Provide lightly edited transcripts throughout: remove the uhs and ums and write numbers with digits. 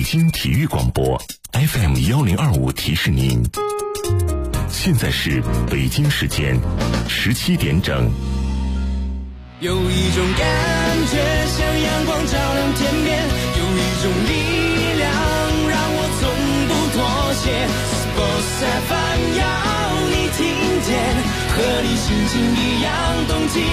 京体育广播 FM1025提示您，现在是北京时间17点整。 有一种感觉像阳光照亮天边，有一种力量让我从不妥协。Sports FM 要你听见，和你心情一样动起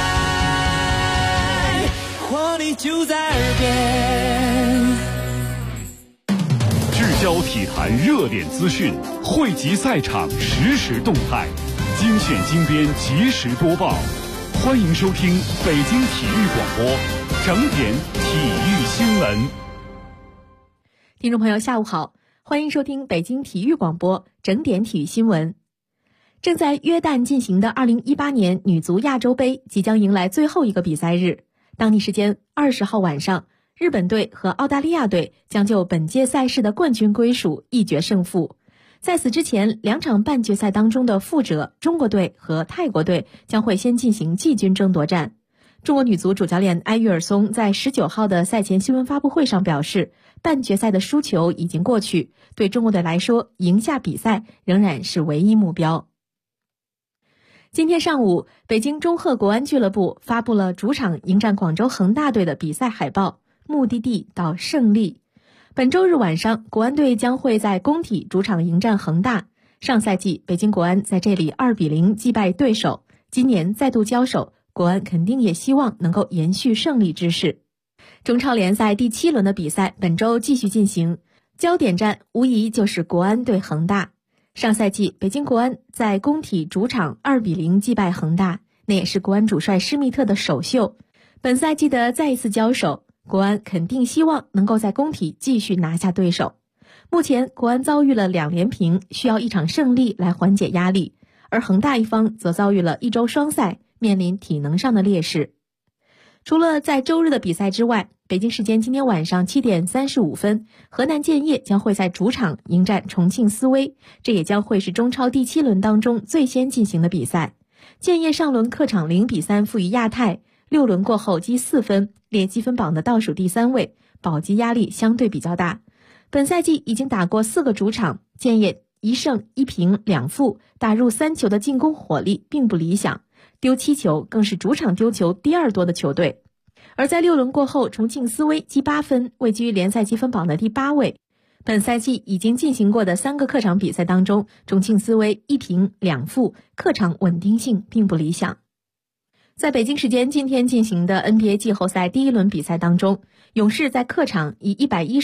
来，活力就在耳边。 聚焦体坛热点资讯，汇集赛场实时动态，精选精编及时播报。欢迎收听北京体育广播整点体育新闻。 听众朋友下午好，欢迎收听北京体育广播整点体育新闻。正在约旦进行的2018年女足亚洲杯即将迎来最后一个比赛日，当地时间20号晚上，日本队和澳大利亚队将就本届赛事的冠军归属一决胜负。在此之前，两场半决赛当中的负者中国队和泰国队将会先进行季军争夺战。中国女足主教练埃约尔松在19号的赛前新闻发布会上表示，半决赛的输球已经过去，对中国队来说，赢下比赛仍然是唯一目标。今天上午，北京中赫国安俱乐部发布了主场迎战广州恒大队的比赛海报，目的地到胜利。本周日晚上，国安队将会在工体主场迎战恒大。上赛季，北京国安在这里2-0击败对手，今年再度交手，国安肯定也希望能够延续胜利之势。中超联赛第7轮的比赛本周继续进行，焦点战无疑就是国安对恒大。上赛季，北京国安在工体主场2-0击败恒大，那也是国安主帅施密特的首秀。本赛季的再一次交手，国安肯定希望能够在工体继续拿下对手。目前国安遭遇了2连平，需要一场胜利来缓解压力，而恒大一方则遭遇了1周双赛，面临体能上的劣势。除了在周日的比赛之外，北京时间今天晚上7点35分，河南建业将会在主场迎战重庆斯威，这也将会是中超第7轮当中最先进行的比赛。建业上轮客场0-3负于亚泰，6轮过后积4分，列积分榜的倒数第3位，保级压力相对比较大。本赛季已经打过4个主场，建业1胜1平2负，打入3球的进攻火力并不理想，丢7球，更是主场丢球第2多的球队。而在6轮过后，重庆斯威积8分，位居联赛积分榜的第8位。本赛季已经进行过的3个客场比赛当中，重庆斯威1平2负，客场稳定性并不理想。在北京时间今天进行的 NBA 季后赛第1轮比赛当中，勇士在客场以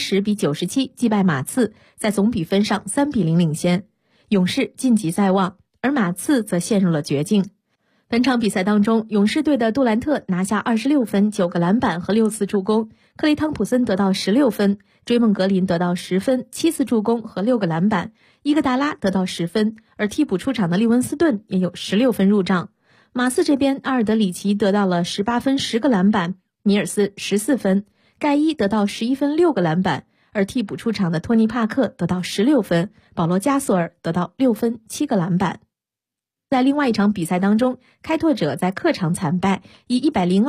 110-97击败马刺，在总比分上3-0领先，勇士晋级在望，而马刺则陷入了绝境。本场比赛当中，勇士队的杜兰特拿下26分、9个篮板和6次助攻，克雷汤普森得到16分，追梦格林得到10分、7次助攻和6个篮板，伊戈达拉得到10分，而替补出场的利文斯顿也有16分入账。马刺这边，阿尔德里奇得到了18分、10个篮板，米尔斯14分，盖伊得到11分、6个篮板，而替补出场的托尼帕克得到16分，保罗加索尔得到6分、7个篮板。在另外一场比赛当中，开拓者在客场惨败，以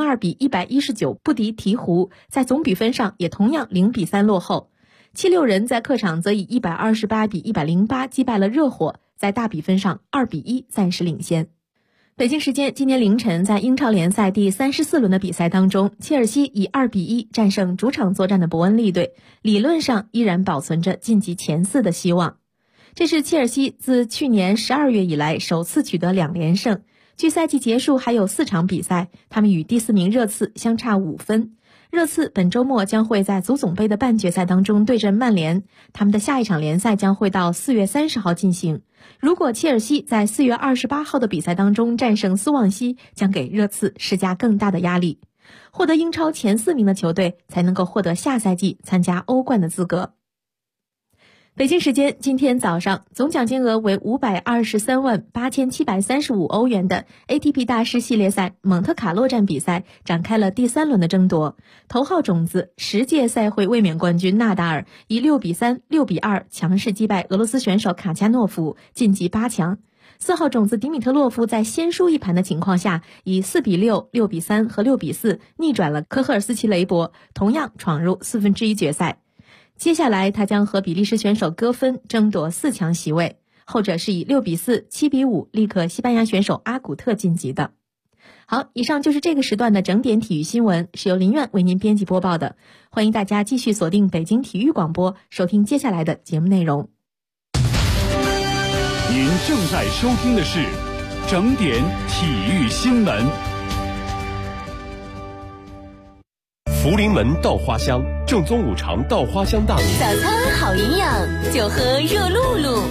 102-119不敌鹈鹕，在总比分上也同样0-3落后。76人在客场则以128-108击败了热火，在大比分上2-1暂时领先。北京时间今天凌晨，在英超联赛第34轮的比赛当中，切尔西以2-1战胜主场作战的伯恩利队，理论上依然保存着晋级前4的希望。这是切尔西自去年12月以来首次取得2连胜，距赛季结束还有4场比赛，他们与第4名热刺相差5分。热刺本周末将会在足总杯的半决赛当中对阵曼联，他们的下一场联赛将会到4月30号进行。如果切尔西在4月28号的比赛当中战胜斯旺西，将给热刺施加更大的压力，获得英超前4名的球队才能够获得下赛季参加欧冠的资格。北京时间今天早上，总奖金额为5238735欧元的 ATP 大师系列赛蒙特卡洛站比赛展开了第3轮的争夺。头号种子10届赛会卫冕冠军纳达尔以6-3、6-2强势击败俄罗斯选手卡恰诺夫，晋级8强。4号种子迪米特洛夫在先输一盘的情况下，以4-6、6-3和6-4逆转了科赫尔斯奇雷博，同样闯入1/4决赛。 接下来他将和比利时选手戈芬争夺4强席位，后者是以6-4、7-5力克西班牙选手阿古特晋级的。好，以上就是这个时段的整点体育新闻，是由林苑为您编辑播报的。欢迎大家继续锁定北京体育广播，收听接下来的节目内容。 您正在收听的是整点体育新闻。 福临门稻花香，正宗五常稻花香大米。 早餐好营养，就喝热露露。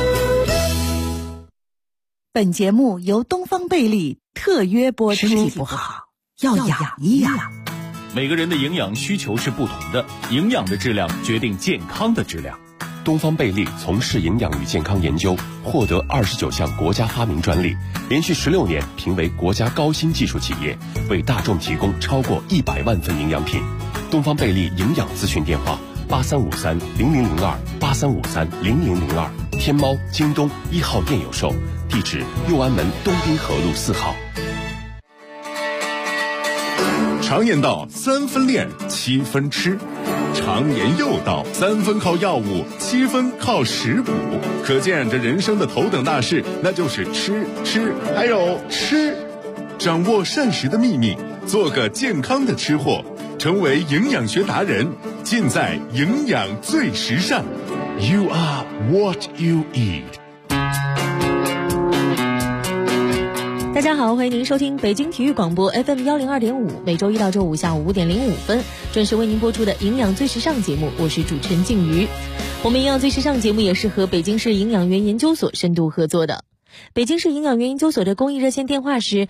本节目由东方贝利特约播出。身体不好要养一养。 每个人的营养需求是不同的，营养的质量决定健康的质量。 东方贝利从事营养与健康研究，获得29项国家发明专利，连续16年评为国家高新技术企业，为大众提供超过100万份营养品。东方贝利营养咨询电话8353-0002，8353-0002，天猫、京东1号店有售，地址右安门东滨河路4号。 常言道3分练7分吃，常言又道3分靠药物7分靠食补，可见这人生的头等大事那就是吃还有吃。掌握膳食的秘密，做个健康的吃货，成为营养学达人，尽在营养最时尚。 You are what you eat。 大家好，欢迎您收听北京体育广播 FM 102.5，每周一到周五下午5点05分准时为您播出的营养最时尚节目，我是主持人静瑜。我们营养最时尚节目也是和北京市营养园研究所深度合作的。北京市营养园研究所的公益热线电话是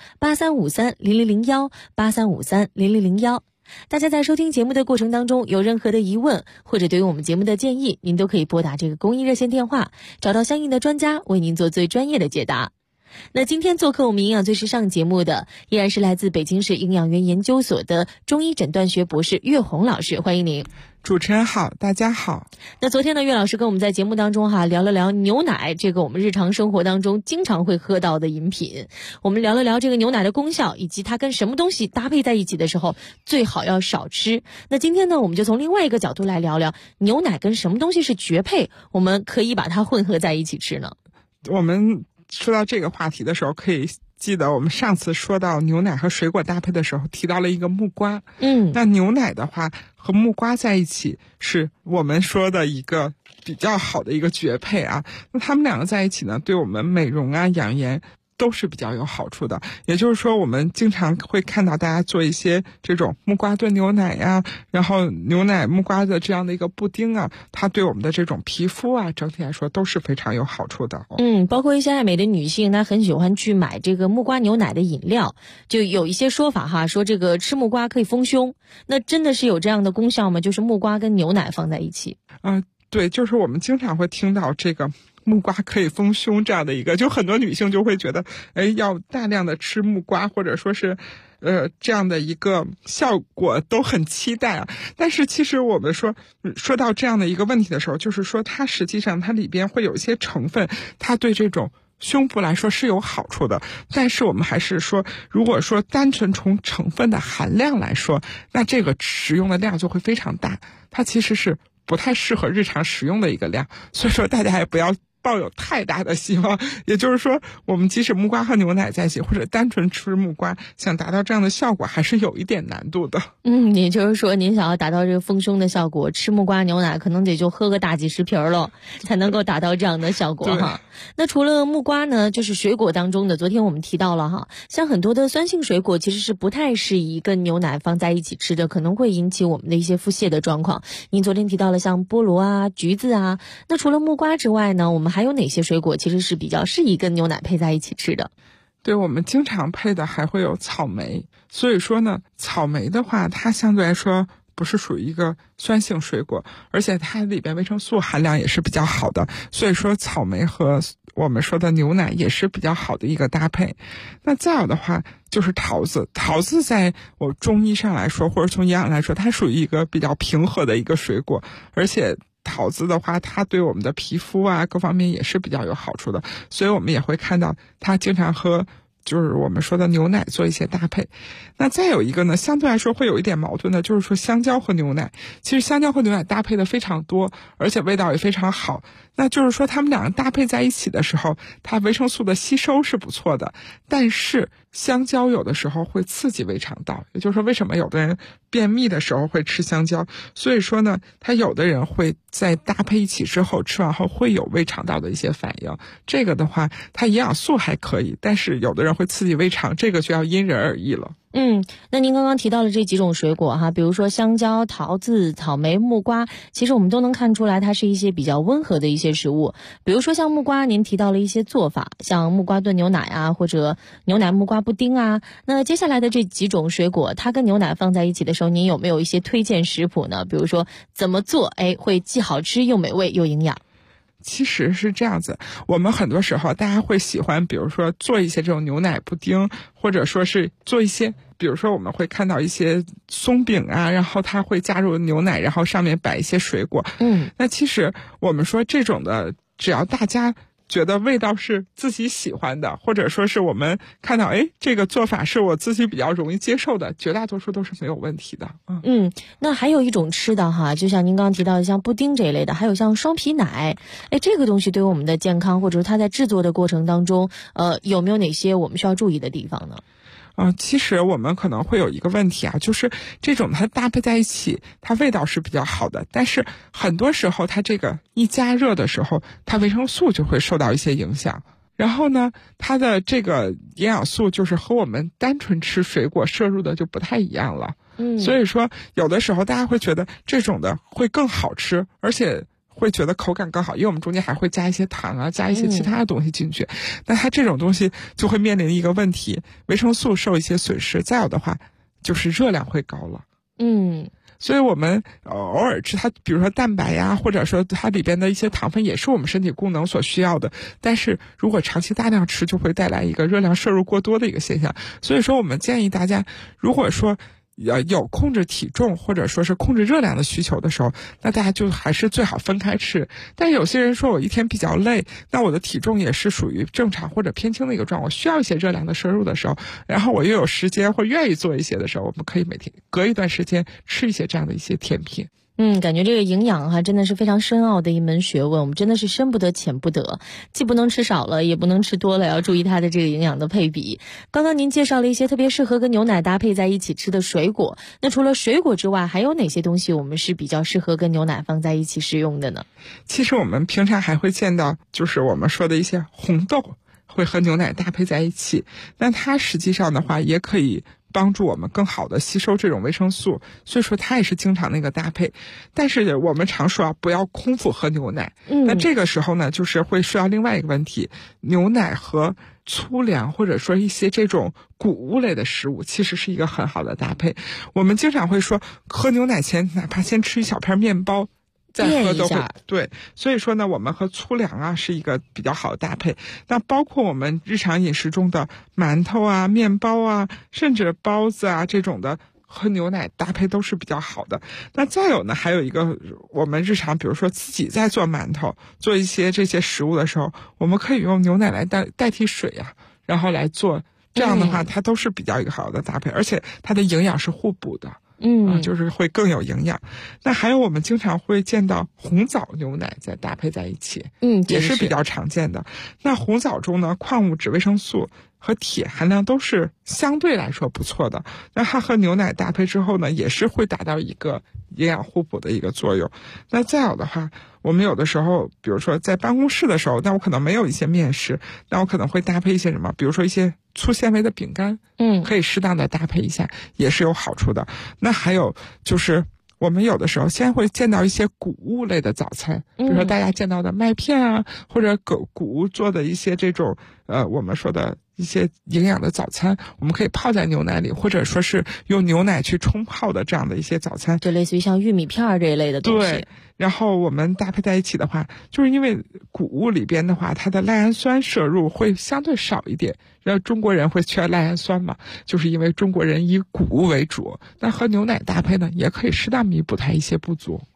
8353-0001，8353-0001。大家在收听节目的过程当中有任何的疑问或者对于我们节目的建议，您都可以拨打这个公益热线电话，找到相应的专家为您做最专业的解答。那今天做客我们营养最时尚节目的依然是来自北京市营养园研究所的中医诊断学博士岳红老师，欢迎您。 主持人好，大家好。 那昨天呢，岳老师跟我们在节目当中聊了聊牛奶，这个我们日常生活当中经常会喝到的饮品。我们聊了聊这个牛奶的功效，以及它跟什么东西搭配在一起的时候最好要少吃。那今天呢，我们就从另外一个角度来聊聊牛奶跟什么东西是绝配，我们可以把它混合在一起吃呢？ 我们说到这个话题的时候，可以记得我们上次说到牛奶和水果搭配的时候提到了一个木瓜。那牛奶的话和木瓜在一起是我们说的一个比较好的一个绝配啊。那他们两个在一起呢，对我们美容啊养颜都是比较有好处的。也就是说，我们经常会看到大家做一些这种木瓜炖牛奶呀，然后牛奶木瓜的这样的一个布丁啊，它对我们的这种皮肤啊整体来说都是非常有好处的。 包括一些爱美的女性，她很喜欢去买这个木瓜牛奶的饮料，就有一些说法说这个吃木瓜可以丰胸，那真的是有这样的功效吗？就是木瓜跟牛奶放在一起。 对，就是我们经常会听到这个木瓜可以丰胸这样的一个，就很多女性就会觉得要大量的吃木瓜，或者说是这样的一个效果都很期待啊。但是其实我们说到这样的一个问题的时候，就是说它实际上它里边会有一些成分，它对这种胸部来说是有好处的。但是我们还是说，如果说单纯从成分的含量来说，那这个食用的量就会非常大，它其实是不太适合日常食用的一个量。所以说大家也不要抱有太大的希望。也就是说，我们即使木瓜和牛奶在一起，或者单纯吃木瓜，想达到这样的效果还是有一点难度的。 也就是说您想要达到这个丰胸的效果，吃木瓜牛奶可能得就喝个大几十瓶了才能够达到这样的效果哈。那除了木瓜呢，就是水果当中的，昨天我们提到了像很多的酸性水果其实是不太适宜跟牛奶放在一起吃的，可能会引起我们的一些腹泻的状况。您昨天提到了像菠萝啊、橘子啊，那除了木瓜之外呢，我们还有哪些水果其实是比较适宜跟牛奶配在一起吃的？ 对，我们经常配的还会有草莓。所以说呢，草莓的话它相对来说不是属于一个酸性水果，而且它里边维生素含量也是比较好的，所以说草莓和我们说的牛奶也是比较好的一个搭配。那再有的话就是桃子。桃子在我中医上来说，或者从营养来说，它属于一个比较平和的一个水果，而且桃子的话它对我们的皮肤啊各方面也是比较有好处的，所以我们也会看到它经常和就是我们说的牛奶做一些搭配。那再有一个呢，相对来说会有一点矛盾的，就是说香蕉和牛奶。其实香蕉和牛奶搭配的非常多，而且味道也非常好。那就是说它们两个搭配在一起的时候，它维生素的吸收是不错的，但是香蕉有的时候会刺激胃肠道，也就是说为什么有的人便秘的时候会吃香蕉，所以说呢，它有的人会在搭配一起之后，吃完后会有胃肠道的一些反应。这个的话，它营养素还可以，但是有的人会刺激胃肠，这个就要因人而异了。 那您刚刚提到了这几种水果哈，比如说香蕉、桃子、草莓、木瓜，其实我们都能看出来它是一些比较温和的一些食物。比如说像木瓜，您提到了一些做法，像木瓜炖牛奶啊，或者牛奶木瓜布丁啊。那接下来的这几种水果，它跟牛奶放在一起的时候，您有没有一些推荐食谱呢？比如说怎么做，会既好吃又美味又营养。 其实是这样子，我们很多时候大家会喜欢，比如说做一些这种牛奶布丁，或者说是做一些，比如说我们会看到一些松饼啊，然后它会加入牛奶，然后上面摆一些水果。那其实我们说这种的，只要大家觉得味道是自己喜欢的，或者说是我们看到这个做法是我自己比较容易接受的，绝大多数都是没有问题的。 那还有一种吃的哈，就像您刚刚提到的像布丁这一类的，还有像双皮奶，这个东西对于我们的健康或者说它在制作的过程当中，有没有哪些我们需要注意的地方呢？ 其实我们可能会有一个问题啊，就是这种它搭配在一起，它味道是比较好的，但是很多时候它这个一加热的时候，它维生素就会受到一些影响。然后呢，它的这个营养素就是和我们单纯吃水果摄入的就不太一样了。所以说有的时候大家会觉得这种的会更好吃，而且会觉得口感更好，因为我们中间还会加一些糖啊，加一些其他的东西进去。那它这种东西就会面临一个问题，维生素受一些损失，再有的话就是热量会高了。所以我们偶尔吃它，比如说蛋白呀，或者说它里边的一些糖分也是我们身体功能所需要的，但是如果长期大量吃，就会带来一个热量摄入过多的一个现象。所以说我们建议大家，如果说有控制体重或者说是控制热量的需求的时候，那大家就还是最好分开吃。但有些人说我一天比较累，那我的体重也是属于正常或者偏轻的一个状况，我需要一些热量的摄入的时候，然后我又有时间或愿意做一些的时候，我们可以每天隔一段时间吃一些这样的一些甜品。 感觉这个营养真的是非常深奥的一门学问，我们真的是深不得浅不得，既不能吃少了，也不能吃多了，要注意它的这个营养的配比。刚刚您介绍了一些特别适合跟牛奶搭配在一起吃的水果，那除了水果之外，还有哪些东西我们是比较适合跟牛奶放在一起食用的呢？ 其实我们平常还会见到，就是我们说的一些红豆会和牛奶搭配在一起，那它实际上的话也可以帮助我们更好的吸收这种维生素，所以说它也是经常那个搭配。但是我们常说不要空腹喝牛奶。那这个时候呢，就是会说到另外一个问题，牛奶和粗粮或者说一些这种谷物类的食物其实是一个很好的搭配。我们经常会说喝牛奶前哪怕先吃一小片面包再喝都会对，所以说呢，我们和粗粮是一个比较好的搭配。那包括我们日常饮食中的馒头啊、面包啊，甚至包子啊这种的，和牛奶搭配都是比较好的。那再有呢，还有一个我们日常比如说自己在做馒头、做一些这些食物的时候，我们可以用牛奶来代替水然后来做，这样的话它都是比较一个好的搭配，而且它的营养是互补的。就是会更有营养。那还有我们经常会见到红枣牛奶再搭配在一起，也是比较常见的。那红枣中呢，矿物质、维生素和铁含量都是相对来说不错的。那它和牛奶搭配之后呢，也是会达到一个营养互补的一个作用。那再有的话，我们有的时候，比如说在办公室的时候，那我可能没有一些面食，那我可能会搭配一些什么，比如说一些粗纤维的饼干，可以适当的搭配一下，也是有好处的。那还有就是我们有的时候先会见到一些谷物类的早餐，比如说大家见到的麦片或者谷物做的一些这种我们说的一些营养的早餐，我们可以泡在牛奶里，或者说是用牛奶去冲泡的这样的一些早餐， 就类似于像玉米片这一类的东西。 对，然后我们搭配在一起的话，就是因为谷物里边的话，它的赖氨酸摄入会相对少一点，然后中国人会缺赖氨酸嘛，就是因为中国人以谷物为主，那和牛奶搭配呢，也可以适当弥补它一些不足。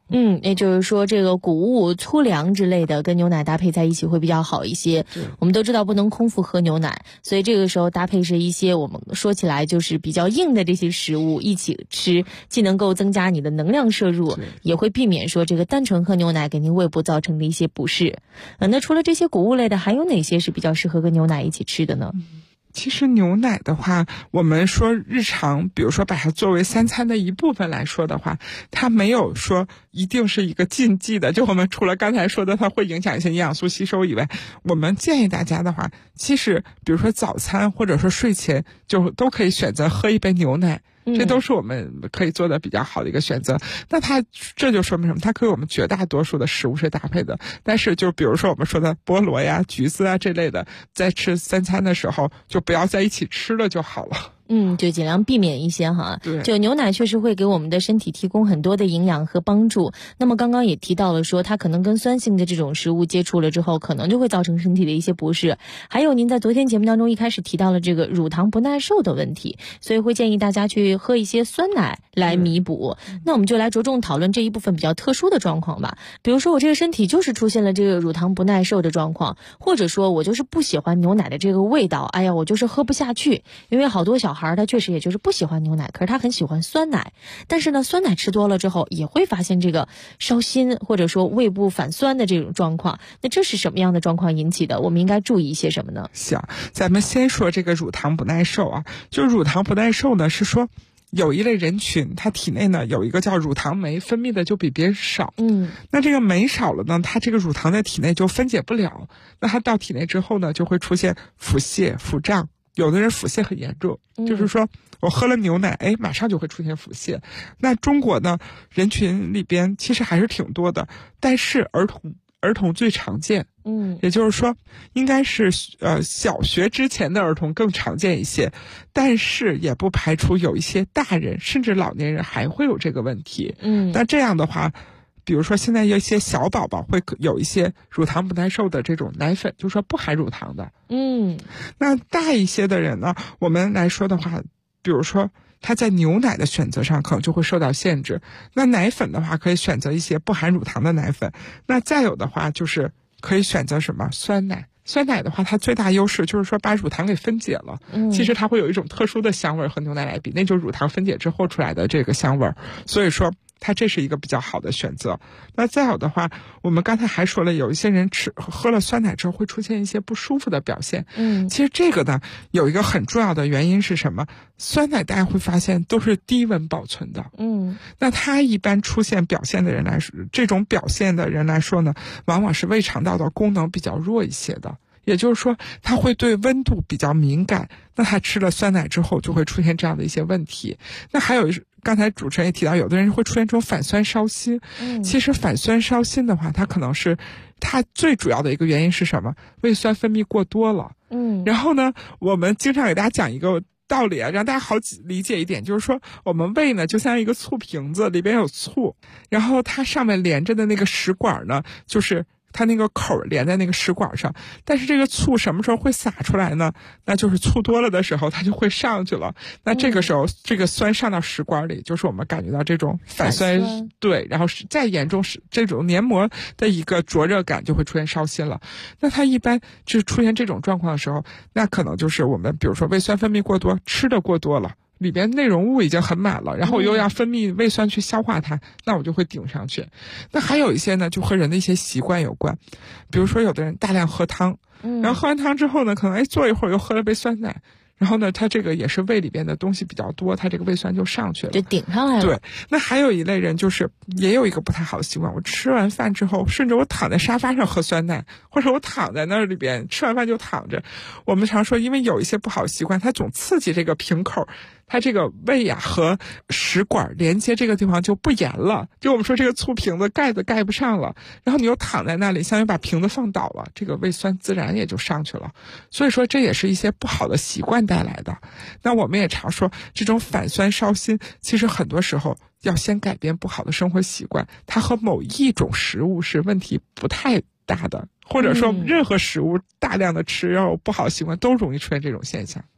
也就是说这个谷物、粗粮之类的跟牛奶搭配在一起会比较好一些。我们都知道不能空腹喝牛奶，所以这个时候搭配是一些我们说起来就是比较硬的这些食物一起吃，既能够增加你的能量摄入，也会避免说这个单纯喝牛奶给您胃部造成的一些不适。那除了这些谷物类的，还有哪些是比较适合跟牛奶一起吃的呢？ 其实牛奶的话，我们说日常，比如说把它作为3餐的一部分来说的话，它没有说一定是一个禁忌的。就我们除了刚才说的它会影响一些营养素吸收以外，我们建议大家的话，其实比如说早餐或者说睡前就都可以选择喝一杯牛奶。这都是我们可以做的比较好的一个选择。那这就说明什么？它可以我们绝大多数的食物是搭配的，但是就比如说我们说的菠萝呀、橘子啊这类的，在吃3餐的时候就不要在一起吃了就好了。 就尽量避免一些哈。 对， 就牛奶确实会给我们的身体提供很多的营养和帮助。那么刚刚也提到了说，它可能跟酸性的这种食物接触了之后，可能就会造成身体的一些不适。还有您在昨天节目当中一开始提到了这个乳糖不耐受的问题，所以会建议大家去喝一些酸奶来弥补。那我们就来着重讨论这一部分比较特殊的状况吧。比如说我这个身体就是出现了这个乳糖不耐受的状况，或者说我就是不喜欢牛奶的这个味道，我就是喝不下去。因为好多小孩他确实也就是不喜欢牛奶，可是他很喜欢酸奶，但是呢酸奶吃多了之后也会发现这个烧心或者说胃部反酸的这种状况。那这是什么样的状况引起的？我们应该注意一些什么呢？ 行，咱们先说这个乳糖不耐受啊。就乳糖不耐受呢，是说有一类人群他体内呢有一个叫乳糖酶，分泌的就比别人少。那这个酶少了呢，他这个乳糖在体内就分解不了，那他到体内之后呢就会出现腹泻、腹胀。有的人腹泻很严重，就是说我喝了牛奶，马上就会出现腹泻。那中国呢，人群里边其实还是挺多的，但是儿童最常见。也就是说，应该是小学之前的儿童更常见一些，但是也不排除有一些大人甚至老年人还会有这个问题。那这样的话，比如说现在有一些小宝宝会有一些乳糖不耐受的这种奶粉，就是说不含乳糖的。那大一些的人呢，我们来说的话，比如说他在牛奶的选择上可能就会受到限制。那奶粉的话，可以选择一些不含乳糖的奶粉。那再有的话就是可以选择什么酸奶。酸奶的话，它最大优势就是说把乳糖给分解了。其实它会有一种特殊的香味和牛奶来比，那就是乳糖分解之后出来的这个香味。所以说它这是一个比较好的选择。那再有的话，我们刚才还说了，有一些人喝了酸奶之后会出现一些不舒服的表现。其实这个呢有一个很重要的原因是什么？酸奶大家会发现都是低温保存的。那它一般出现表现的人来说，这种表现的人来说呢，往往是胃肠道的功能比较弱一些的。也就是说他会对温度比较敏感，那他吃了酸奶之后就会出现这样的一些问题。那还有刚才主持人也提到，有的人会出现这种反酸烧心。其实反酸烧心的话，它可能是它最主要的一个原因是什么？胃酸分泌过多了。然后呢，我们经常给大家讲一个道理啊，让大家好理解一点，就是说我们胃呢就像一个醋瓶子，里边有醋，然后它上面连着的那个食管呢，就是它那个口连在那个食管上，但是这个醋什么时候会洒出来呢？那就是醋多了的时候它就会上去了。那这个时候这个酸上到食管里，就是我们感觉到这种反酸。对，然后再严重是这种黏膜的一个灼热感，就会出现烧心了。那它一般就出现这种状况的时候，那可能就是我们比如说胃酸分泌过多，吃的过多了，里边内容物已经很满了，然后我又要分泌胃酸去消化它，那我就会顶上去。那还有一些呢，就和人的一些习惯有关，比如说有的人大量喝汤，然后喝完汤之后呢，可能坐一会儿又喝了杯酸奶，然后呢，它这个也是胃里边的东西比较多，它这个胃酸就上去了， 就顶上来了。 对，那还有一类人就是也有一个不太好的习惯，我吃完饭之后，甚至我躺在沙发上喝酸奶，或者我躺在那里边吃完饭就躺着。我们常说，因为有一些不好的习惯，它总刺激这个瓶口，它这个胃呀和食管连接这个地方就不严了，就我们说这个醋瓶子盖子盖不上了，然后你又躺在那里，相当于把瓶子放倒了，这个胃酸自然也就上去了。所以说这也是一些不好的习惯带来的。那我们也常说，这种反酸烧心，其实很多时候要先改变不好的生活习惯，它和某一种食物是问题不太大的，或者说任何食物大量的吃，然后不好习惯都容易出现这种现象。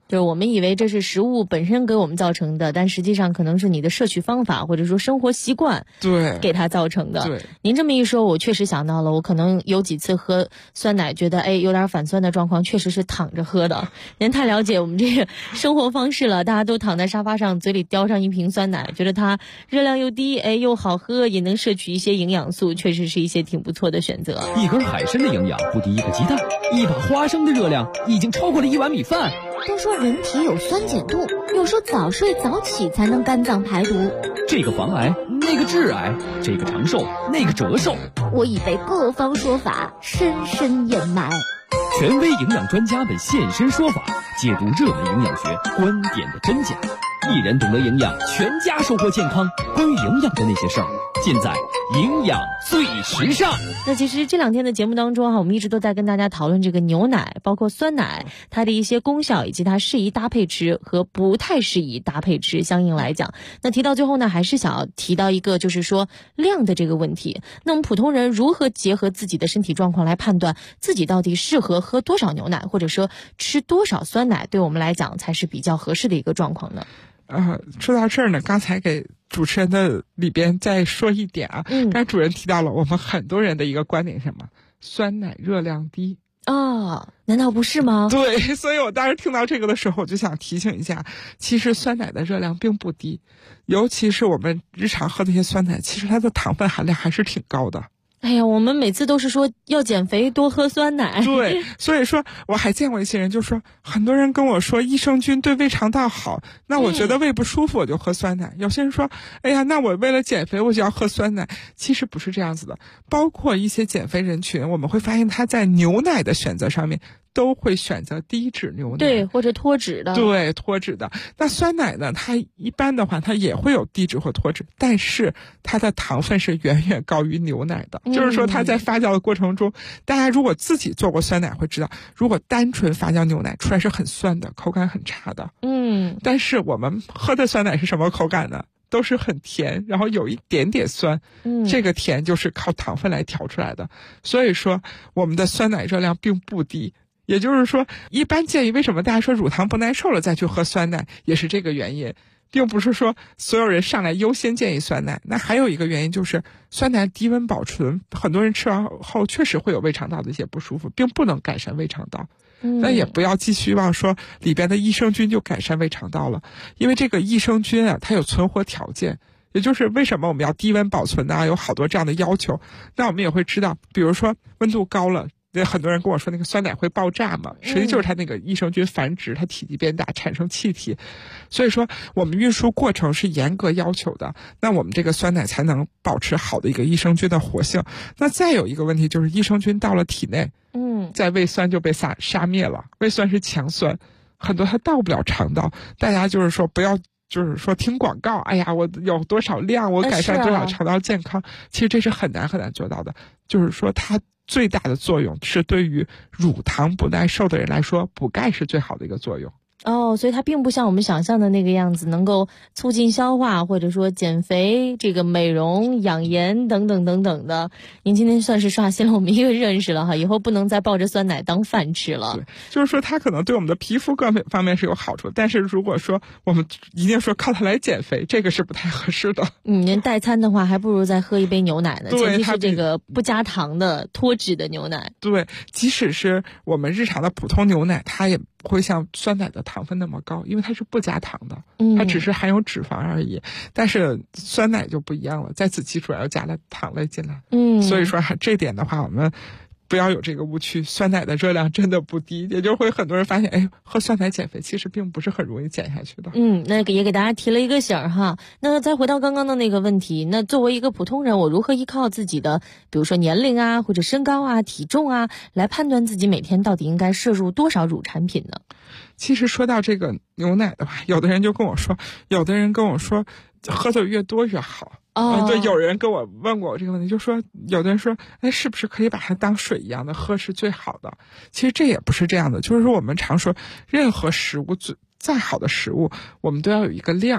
就是我们以为这是食物本身给我们造成的，但实际上可能是你的摄取方法或者说生活习惯给它造成的。 对， 您这么一说，我确实想到了，我可能有几次喝酸奶觉得有点反酸的状况，确实是躺着喝的。您太了解我们这个生活方式了，大家都躺在沙发上，嘴里叼上一瓶酸奶，觉得它热量又低，又好喝，也能摄取一些营养素，确实是一些挺不错的选择。 一根海参的营养不敌一个鸡蛋，一把花生的热量已经超过了1碗米饭。 都说人体有酸碱度，又说早睡早起才能肝脏排毒。 这个防癌，那个致癌，这个长寿，那个折寿。 我已被各方说法深深掩埋。 权威营养专家们现身说法，解读热门营养学观点的真假。一人懂得营养，全家收获健康。关于营养的那些事儿，尽在营养最时尚。 那其实这2天的节目当中我们一直都在跟大家讨论这个牛奶，包括酸奶，它的一些功效以及它适宜搭配吃和不太适宜搭配吃。相应来讲，那提到最后呢，还是想要提到一个就是说量的这个问题。那我们普通人如何结合自己的身体状况来判断自己到底适合喝多少牛奶，或者说吃多少酸奶，对我们来讲才是比较合适的一个状况呢？ 说到这儿呢，刚才给主持人的里边再说一点啊。刚才主任提到了我们很多人的一个观点是什么？酸奶热量低。 难道不是吗？ 对，所以我当时听到这个的时候，我就想提醒一下，其实酸奶的热量并不低，尤其是我们日常喝的一些酸奶，其实它的糖分含量还是挺高的。 哎呀，我们每次都是说要减肥多喝酸奶。 对，所以说我还见过一些人就说，很多人跟我说益生菌对胃肠道好，那我觉得胃不舒服我就喝酸奶。有些人说，哎呀，那我为了减肥我就要喝酸奶。其实不是这样子的，包括一些减肥人群，我们会发现他在牛奶的选择上面都会选择低脂牛奶， 对，或者脱脂的。 对，脱脂的。那酸奶呢，它一般的话它也会有低脂或脱脂，但是它的糖分是远远高于牛奶的。就是说它在发酵的过程中，大家如果自己做过酸奶会知道，如果单纯发酵牛奶出来是很酸的，口感很差的。但是我们喝的酸奶是什么口感呢？都是很甜，然后有一点点酸。这个甜就是靠糖分来调出来的。所以说我们的酸奶热量并不低。也就是说，一般建议为什么大家说乳糖不耐受了再去喝酸奶，也是这个原因，并不是说所有人上来优先建议酸奶。那还有一个原因就是酸奶低温保存，很多人吃完后确实会有胃肠道的一些不舒服，并不能改善胃肠道。那也不要寄希望说里边的益生菌就改善胃肠道了，因为这个益生菌它有存活条件。也就是为什么我们要低温保存呢？有好多这样的要求。那我们也会知道，比如说温度高了，很多人跟我说那个酸奶会爆炸嘛，实际就是它那个益生菌繁殖，它体积变大，产生气体。所以说我们运输过程是严格要求的，那我们这个酸奶才能保持好的一个益生菌的活性。那再有一个问题就是益生菌到了体内，在胃酸就被杀灭了。胃酸是强酸，很多它到不了肠道。大家就是说不要就是说听广告，哎呀，我有多少量，我改善多少肠道健康，其实这是很难很难做到的。就是说它最大的作用是对于乳糖不耐受的人来说，补钙是最好的一个作用。 所以它并不像我们想象的那个样子，能够促进消化，或者说减肥、这个美容、养颜等等等等的。您今天算是刷新了我们一个认识了哈，以后不能再抱着酸奶当饭吃了。 对，就是说它可能对我们的皮肤各方面是有好处，但是如果说我们一定说靠它来减肥，这个是不太合适的。 您代餐的话，还不如再喝一杯牛奶呢。前提是这个不加糖的脱脂的牛奶。 对，即使是我们日常的普通牛奶，它也不会像酸奶的糖分那么高，因为它是不加糖的，它只是含有脂肪而已。但是酸奶就不一样了，在此基础上又加了糖类进来。所以说这点的话，我们不要有这个误区，酸奶的热量真的不低，也就会很多人发现，喝酸奶减肥其实并不是很容易减下去的。 那也给大家提了一个醒儿哈。那再回到刚刚的那个问题，那作为一个普通人，我如何依靠自己的，比如说年龄啊，或者身高啊、体重啊，来判断自己每天到底应该摄入多少乳产品呢？ 其实说到这个牛奶的话，有的人跟我说喝的越多越好。对，有人跟我问过我这个问题，就说有的人说，是不是可以把它当水一样的喝是最好的？其实这也不是这样的，就是说我们常说，任何食物再好的食物，我们都要有一个量。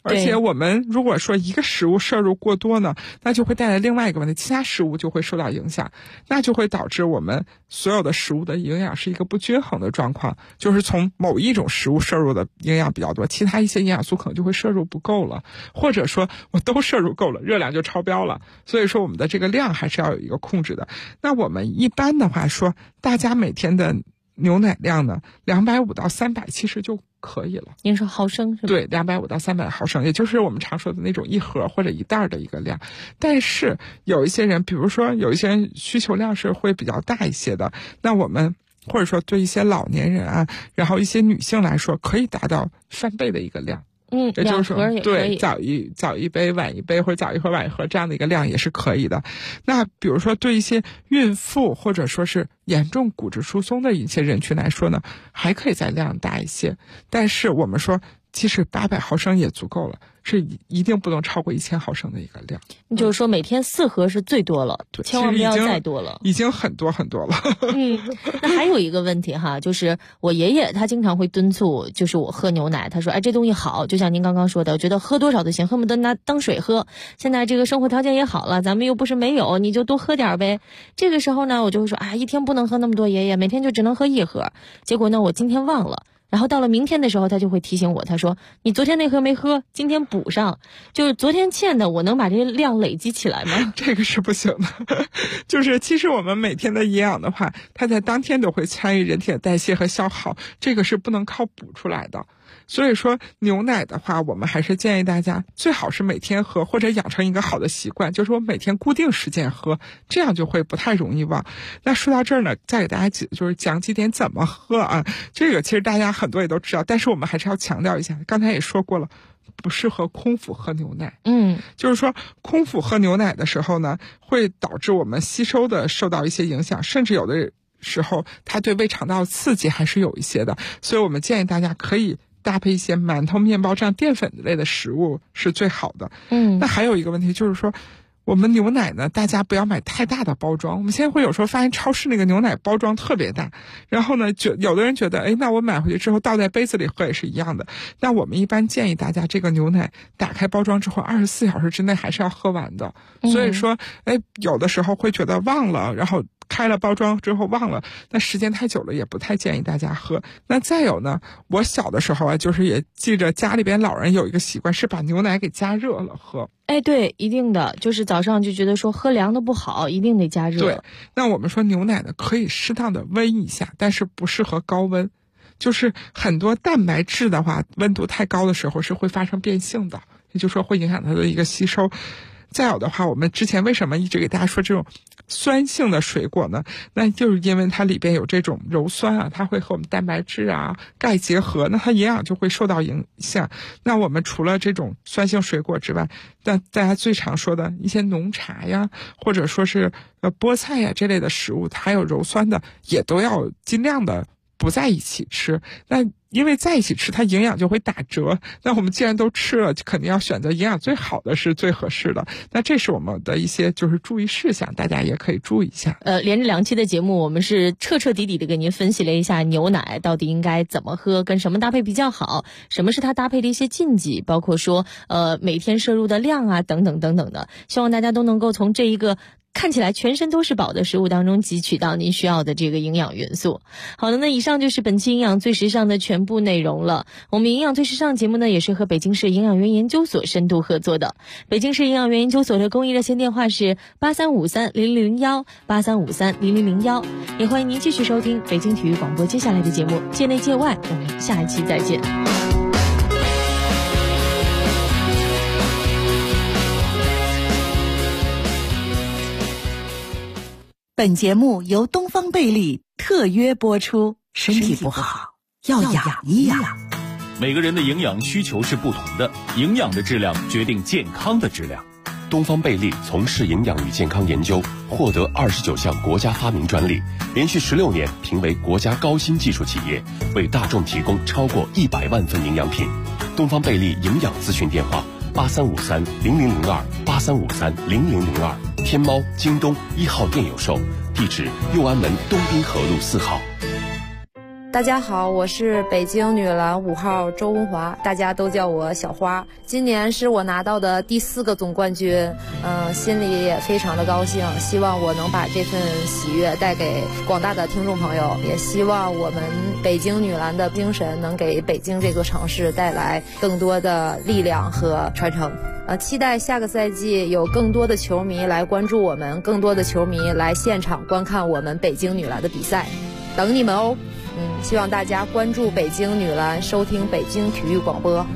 而且我们如果说一个食物摄入过多呢，那就会带来另外一个问题，其他食物就会受到影响，那就会导致我们所有的食物的营养是一个不均衡的状况，就是从某一种食物摄入的营养比较多，其他一些营养素可能就会摄入不够了，或者说我都摄入够了，热量就超标了。所以说我们的这个量还是要有一个控制的。那我们一般的话说，大家每天的牛奶量呢，250到300其实就可以了。 您说毫升是吧？ 对，250到300毫升，也就是我们常说的那种一盒或者一袋的一个量。但是有一些人，比如说有一些人需求量是会比较大一些的，那我们或者说对一些老年人啊，然后一些女性来说，可以达到翻倍的一个量。也就是说，对，早一杯晚一杯，或者早一盒晚一盒这样的一个量也是可以的。那比如说对一些孕妇或者说是严重骨质疏松的一些人群来说呢，还可以再量大一些。但是我们说，其实800毫升也足够了，是一定不能超过1000毫升的一个量。 就是说每天4盒是最多了，对，千万不要再多了， 已经很多很多了。 那还有一个问题哈，就是我爷爷他经常会敦促，就是我喝牛奶，他说哎这东西好，就像您刚刚说的，觉得喝多少都行，恨不得拿当水喝。现在这个生活条件也好了，咱们又不是没有，你就多喝点呗。这个时候呢，我就会说啊，一天不能喝那么多，爷爷每天就只能喝1盒。结果呢，我今天忘了。然后到了明天的时候，他就会提醒我，他说你昨天那盒没喝，今天补上，就是昨天欠的，我能把这量累积起来吗？ 这个是不行的。就是其实我们每天的营养的话，它在当天都会参与人体的代谢和消耗，这个是不能靠补出来的。所以说牛奶的话，我们还是建议大家最好是每天喝，或者养成一个好的习惯，就是我每天固定时间喝，这样就会不太容易忘。那说到这儿呢，再给大家就是讲几点怎么喝啊。这个其实大家很多也都知道，但是我们还是要强调一下，刚才也说过了，不适合空腹喝牛奶。就是说空腹喝牛奶的时候呢，会导致我们吸收的受到一些影响，甚至有的时候它对胃肠道刺激还是有一些的。所以我们建议大家可以搭配一些馒头、面包这样淀粉类的食物是最好的。那还有一个问题就是说，我们牛奶呢，大家不要买太大的包装。我们现在会有时候发现超市那个牛奶包装特别大，然后呢，有的人觉得，那我买回去之后倒在杯子里喝也是一样的。那我们一般建议大家，这个牛奶打开包装之后24小时之内还是要喝完的。所以说，有的时候会觉得忘了，然后开了包装之后忘了，那时间太久了也不太建议大家喝。那再有呢，我小的时候啊，就是也记着家里边老人有一个习惯，是把牛奶给加热了喝。 对，一定的，就是早上就觉得说喝凉的不好，一定得加热。 对，那我们说牛奶呢，可以适当的温一下，但是不适合高温。就是很多蛋白质的话，温度太高的时候是会发生变性的，也就是说会影响它的一个吸收。再有的话，我们之前为什么一直给大家说这种酸性的水果呢？那就是因为它里边有这种鞣酸啊，它会和我们蛋白质啊、钙结合，那它营养就会受到影响。那我们除了这种酸性水果之外，那大家最常说的一些浓茶呀，或者说是菠菜呀这类的食物，它有鞣酸的，也都要尽量的不在一起吃。那因为在一起吃，它营养就会打折。那我们既然都吃了，就肯定要选择营养最好的，是最合适的。那这是我们的一些就是注意事项，大家也可以注意一下。 连着2期的节目，我们是彻彻底底的给您分析了一下牛奶到底应该怎么喝，跟什么搭配比较好，什么是它搭配的一些禁忌，包括说每天摄入的量啊等等等等的。希望大家都能够从这一个看起来全身都是宝的食物当中汲取到您需要的这个营养元素。好的，那以上就是本期营养最时尚的全部内容了。我们营养最时尚节目呢，也是和北京市营养园研究所深度合作的。北京市营养园研究所的公益热线电话是83530001 83530001，也欢迎您继续收听北京体育广播接下来的节目，界内界外，我们下一期再见。 本节目由东方贝利特约播出。身体不好要养一养。 每个人的营养需求是不同的，营养的质量决定健康的质量。 东方贝利从事营养与健康研究，获得29项国家发明专利，连续16年评为国家高新技术企业，为大众提供超过100万份营养品。东方贝利营养咨询电话83530002 83530002，天猫、京东1号店有售，地址右安门东滨河路4号。 大家好，我是北京女篮5号周文华，大家都叫我小花。今年是我拿到的第4个总冠军，心里也非常的高兴，希望我能把这份喜悦带给广大的听众朋友，也希望我们北京女篮的精神能给北京这座城市带来更多的力量和传承。期待下个赛季有更多的球迷来关注我们，更多的球迷来现场观看我们北京女篮的比赛，等你们哦。希望大家关注北京女篮，收听北京体育广播。